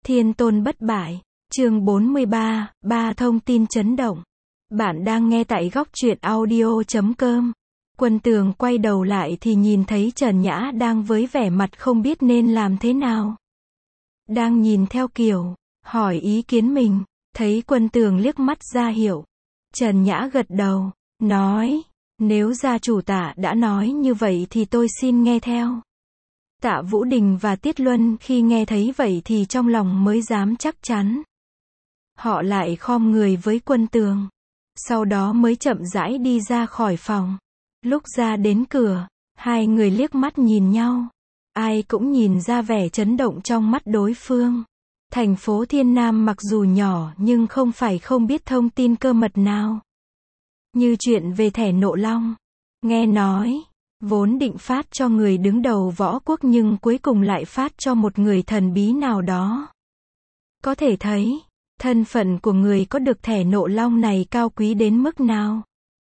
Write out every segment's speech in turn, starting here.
Thiên tôn bất bại, chương 43, ba thông tin chấn động. Bạn đang nghe tại góc truyện audio.com. Quân Tường quay đầu lại thì nhìn thấy Trần Nhã đang với vẻ mặt không biết nên làm thế nào. Đang nhìn theo kiểu, hỏi ý kiến mình, thấy Quân Tường liếc mắt ra hiệu. Trần Nhã gật đầu, nói, nếu gia chủ Tạ đã nói như vậy thì tôi xin nghe theo. Tạ Vũ Đình và Tiết Luân khi nghe thấy vậy thì trong lòng mới dám chắc chắn. Họ lại khom người với Quân Tường. Sau đó mới chậm rãi đi ra khỏi phòng. Lúc ra đến cửa, hai người liếc mắt nhìn nhau. Ai cũng nhìn ra vẻ chấn động trong mắt đối phương. Thành phố Thiên Nam mặc dù nhỏ nhưng không phải không biết thông tin cơ mật nào. Như chuyện về thẻ Nộ Long. Nghe nói, vốn định phát cho người đứng đầu võ quốc nhưng cuối cùng lại phát cho một người thần bí nào đó. Có thể thấy, thân phận của người có được thẻ Nộ Long này cao quý đến mức nào.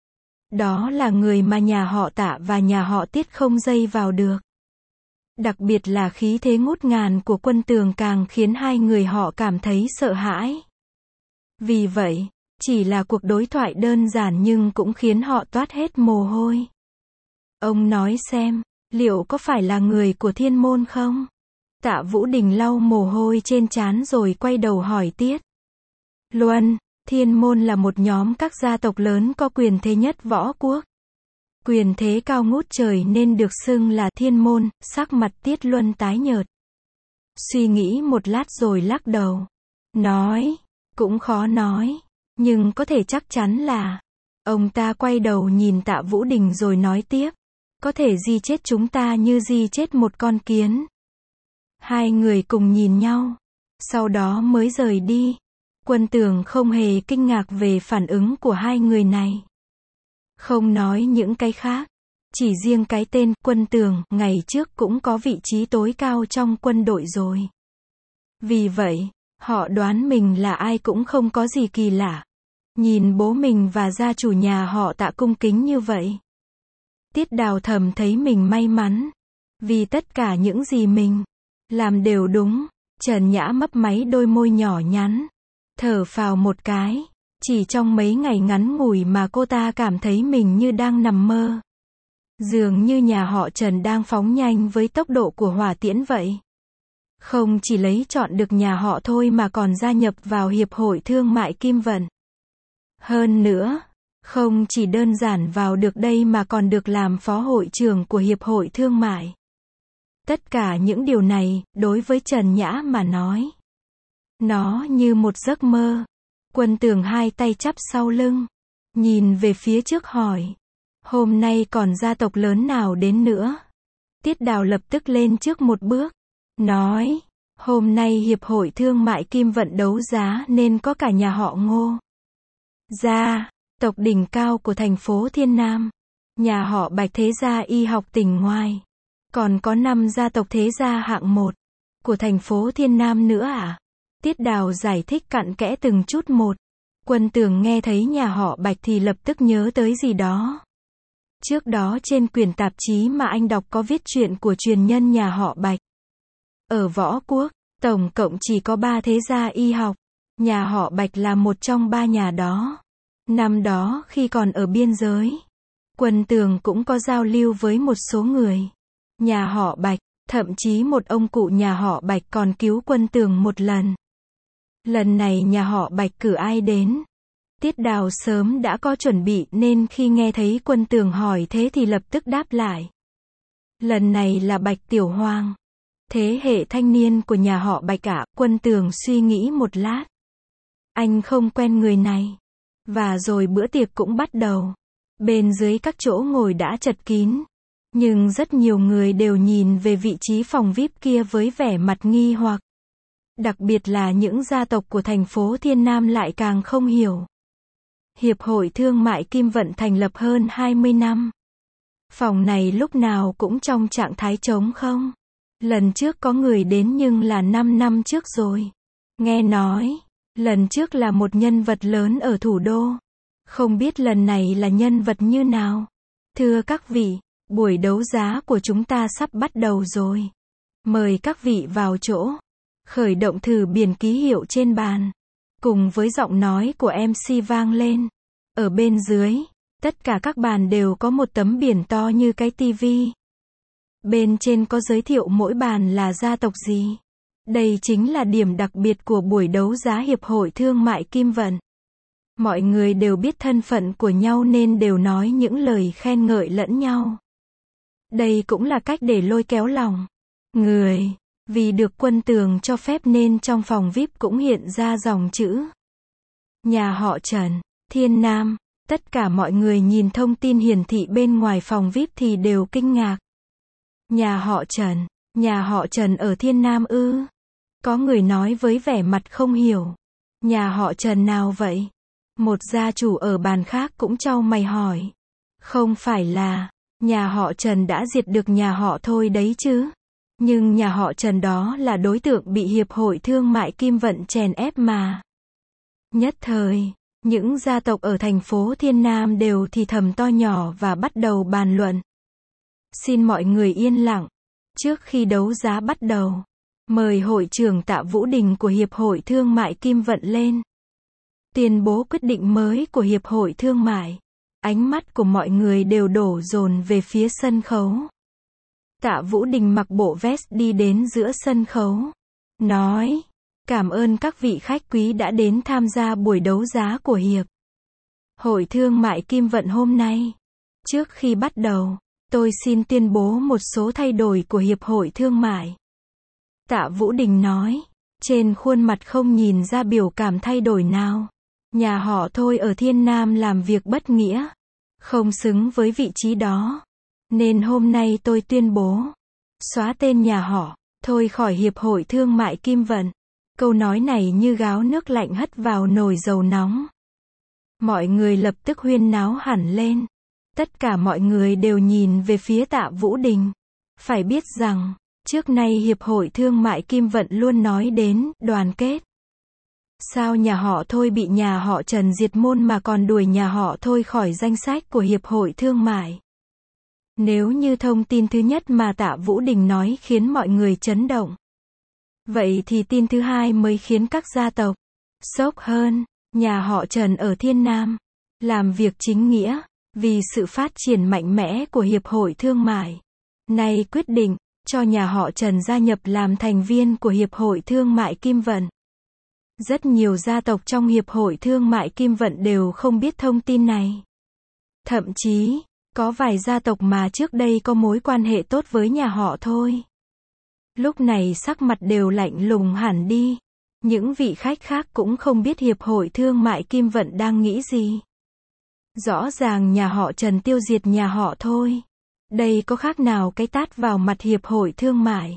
Đó là người mà nhà họ Tạ và nhà họ Tiết không dây vào được. Đặc biệt là khí thế ngút ngàn của Quân Tường càng khiến hai người họ cảm thấy sợ hãi. Vì vậy, chỉ là cuộc đối thoại đơn giản nhưng cũng khiến họ toát hết mồ hôi. Ông nói xem, liệu có phải là người của Thiên Môn không? Tạ Vũ Đình lau mồ hôi trên trán rồi quay đầu hỏi Tiết Luân. Thiên Môn là một nhóm các gia tộc lớn có quyền thế nhất võ quốc. Quyền thế cao ngút trời nên được xưng là Thiên Môn. Sắc mặt Tiết Luân tái nhợt. Suy nghĩ một lát rồi lắc đầu. Nói, cũng khó nói. Nhưng có thể chắc chắn là. Ông ta quay đầu nhìn Tạ Vũ Đình rồi nói tiếp. Có thể di chết chúng ta như di chết một con kiến. Hai người cùng nhìn nhau. Sau đó mới rời đi. Quân Tường không hề kinh ngạc về phản ứng của hai người này. Không nói những cái khác. Chỉ riêng cái tên Quân Tường ngày trước cũng có vị trí tối cao trong quân đội rồi. Vì vậy, họ đoán mình là ai cũng không có gì kỳ lạ. Nhìn bố mình và gia chủ nhà họ Tạ cung kính như vậy. Tiết Đào thầm thấy mình may mắn. Vì tất cả những gì mình làm đều đúng. Trần Nhã mấp máy đôi môi nhỏ nhắn. Thở phào một cái. Chỉ trong mấy ngày ngắn ngủi mà cô ta cảm thấy mình như đang nằm mơ. Dường như nhà họ Trần đang phóng nhanh với tốc độ của hỏa tiễn vậy. Không chỉ lấy chọn được nhà họ thôi mà còn gia nhập vào Hiệp hội Thương mại Kim Vận. Hơn nữa, không chỉ đơn giản vào được đây mà còn được làm phó hội trưởng của Hiệp hội Thương mại. Tất cả những điều này, đối với Trần Nhã mà nói, nó như một giấc mơ. Quân Tường hai tay chắp sau lưng, nhìn về phía trước hỏi. Hôm nay còn gia tộc lớn nào đến nữa? Tiết Đào lập tức lên trước một bước, nói. Hôm nay Hiệp hội Thương mại Kim Vận đấu giá nên có cả nhà họ Ngô. Gia tộc đỉnh cao của thành phố Thiên Nam. Nhà họ Bạch thế gia y học tỉnh ngoài. Còn có 5 gia tộc thế gia hạng 1 của thành phố Thiên Nam nữa à? Tiết Đào giải thích cặn kẽ từng chút một. Quân Tường nghe thấy nhà họ Bạch thì lập tức nhớ tới gì đó. Trước đó trên quyển tạp chí mà anh đọc có viết chuyện của truyền nhân nhà họ Bạch. Ở võ quốc, tổng cộng chỉ có 3 thế gia y học. Nhà họ Bạch là một trong 3 nhà đó. Năm đó khi còn ở biên giới, Quân Tường cũng có giao lưu với một số người. Nhà họ Bạch, thậm chí một ông cụ nhà họ Bạch còn cứu Quân Tường một lần. Lần này nhà họ Bạch cử ai đến? Tiết Đào sớm đã có chuẩn bị nên khi nghe thấy Quân Tường hỏi thế thì lập tức đáp lại. Lần này là Bạch Tiểu Hoàng. Thế hệ thanh niên của nhà họ Bạch ạ. Quân Tường suy nghĩ một lát. Anh không quen người này. Và rồi bữa tiệc cũng bắt đầu. Bên dưới các chỗ ngồi đã chật kín. Nhưng rất nhiều người đều nhìn về vị trí phòng VIP kia với vẻ mặt nghi hoặc. Đặc biệt là những gia tộc của thành phố Thiên Nam lại càng không hiểu. Hiệp hội Thương mại Kim Vận thành lập hơn 20 năm. Phòng này lúc nào cũng trong trạng thái trống không. Lần trước có người đến nhưng là 5 năm trước rồi. Nghe nói, lần trước là một nhân vật lớn ở thủ đô. Không biết lần này là nhân vật như nào. Thưa các vị, buổi đấu giá của chúng ta sắp bắt đầu rồi. Mời các vị vào chỗ. Khởi động thử biển ký hiệu trên bàn. Cùng với giọng nói của MC vang lên. Ở bên dưới, tất cả các bàn đều có một tấm biển to như cái tivi. Bên trên có giới thiệu mỗi bàn là gia tộc gì. Đây chính là điểm đặc biệt của buổi đấu giá Hiệp hội Thương mại Kim Vận. Mọi người đều biết thân phận của nhau nên đều nói những lời khen ngợi lẫn nhau. Đây cũng là cách để lôi kéo lòng người. Vì được Quân Tường cho phép nên trong phòng VIP cũng hiện ra dòng chữ nhà họ Trần, Thiên Nam. Tất cả mọi người nhìn thông tin hiển thị bên ngoài phòng VIP thì đều kinh ngạc. Nhà họ Trần ở Thiên Nam ư? Có người nói với vẻ mặt không hiểu. Nhà họ Trần nào vậy? Một gia chủ ở bàn khác cũng chau mày hỏi. Không phải là, nhà họ Trần đã diệt được nhà họ Thôi đấy chứ? Nhưng nhà họ Trần đó là đối tượng bị Hiệp hội Thương mại Kim Vận chèn ép mà. Nhất thời, những gia tộc ở thành phố Thiên Nam đều thì thầm to nhỏ và bắt đầu bàn luận. Xin mọi người yên lặng. Trước khi đấu giá bắt đầu, mời hội trưởng Tạ Vũ Đình của Hiệp hội Thương mại Kim Vận lên. Tuyên bố quyết định mới của Hiệp hội Thương mại. Ánh mắt của mọi người đều đổ dồn về phía sân khấu. Tạ Vũ Đình mặc bộ vest đi đến giữa sân khấu. Nói, cảm ơn các vị khách quý đã đến tham gia buổi đấu giá của Hiệp hội Thương mại Kim Vận hôm nay. Trước khi bắt đầu, tôi xin tuyên bố một số thay đổi của Hiệp hội Thương mại. Tạ Vũ Đình nói, trên khuôn mặt không nhìn ra biểu cảm thay đổi nào. Nhà họ Thôi ở Thiên Nam làm việc bất nghĩa, không xứng với vị trí đó. Nên hôm nay tôi tuyên bố, xóa tên nhà họ Thôi khỏi Hiệp hội Thương mại Kim Vận. Câu nói này như gáo nước lạnh hất vào nồi dầu nóng. Mọi người lập tức huyên náo hẳn lên. Tất cả mọi người đều nhìn về phía Tạ Vũ Đình. Phải biết rằng, trước nay Hiệp hội Thương mại Kim Vận luôn nói đến đoàn kết. Sao nhà họ Thôi bị nhà họ Trần diệt môn mà còn đuổi nhà họ Thôi khỏi danh sách của Hiệp hội Thương mại? Nếu như thông tin thứ nhất mà Tạ Vũ Đình nói khiến mọi người chấn động, vậy thì tin thứ hai mới khiến các gia tộc sốc hơn. Nhà họ Trần ở Thiên Nam làm việc chính nghĩa vì sự phát triển mạnh mẽ của Hiệp hội Thương mại. Nay quyết định cho nhà họ Trần gia nhập làm thành viên của Hiệp hội Thương mại Kim Vận. Rất nhiều gia tộc trong Hiệp hội Thương mại Kim Vận đều không biết thông tin này. Thậm chí, có vài gia tộc mà trước đây có mối quan hệ tốt với nhà họ Thôi. Lúc này sắc mặt đều lạnh lùng hẳn đi. Những vị khách khác cũng không biết Hiệp hội Thương mại Kim Vận đang nghĩ gì. Rõ ràng nhà họ Trần tiêu diệt nhà họ Thôi. Đây có khác nào cái tát vào mặt Hiệp hội Thương mại.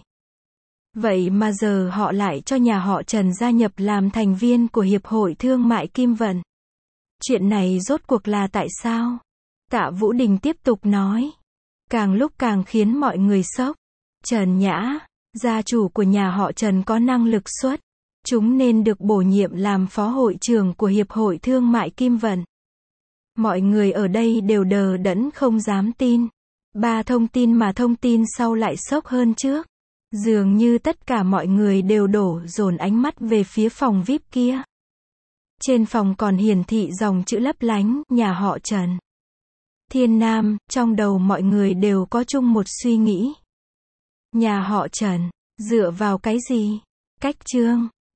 Vậy mà giờ họ lại cho nhà họ Trần gia nhập làm thành viên của Hiệp hội Thương mại Kim Vận. Chuyện này rốt cuộc là tại sao? Tạ Vũ Đình tiếp tục nói. Càng lúc càng khiến mọi người sốc. Trần Nhã, gia chủ của nhà họ Trần có năng lực xuất chúng nên được bổ nhiệm làm phó hội trưởng của Hiệp hội Thương mại Kim Vận. Mọi người ở đây đều đờ đẫn không dám tin. Ba thông tin mà thông tin sau lại sốc hơn trước. Dường như tất cả mọi người đều đổ dồn ánh mắt về phía phòng VIP kia. Trên phòng còn hiển thị dòng chữ lấp lánh, nhà họ Trần, Thiên Nam, trong đầu mọi người đều có chung một suy nghĩ. Nhà họ Trần, dựa vào cái gì? Cách chương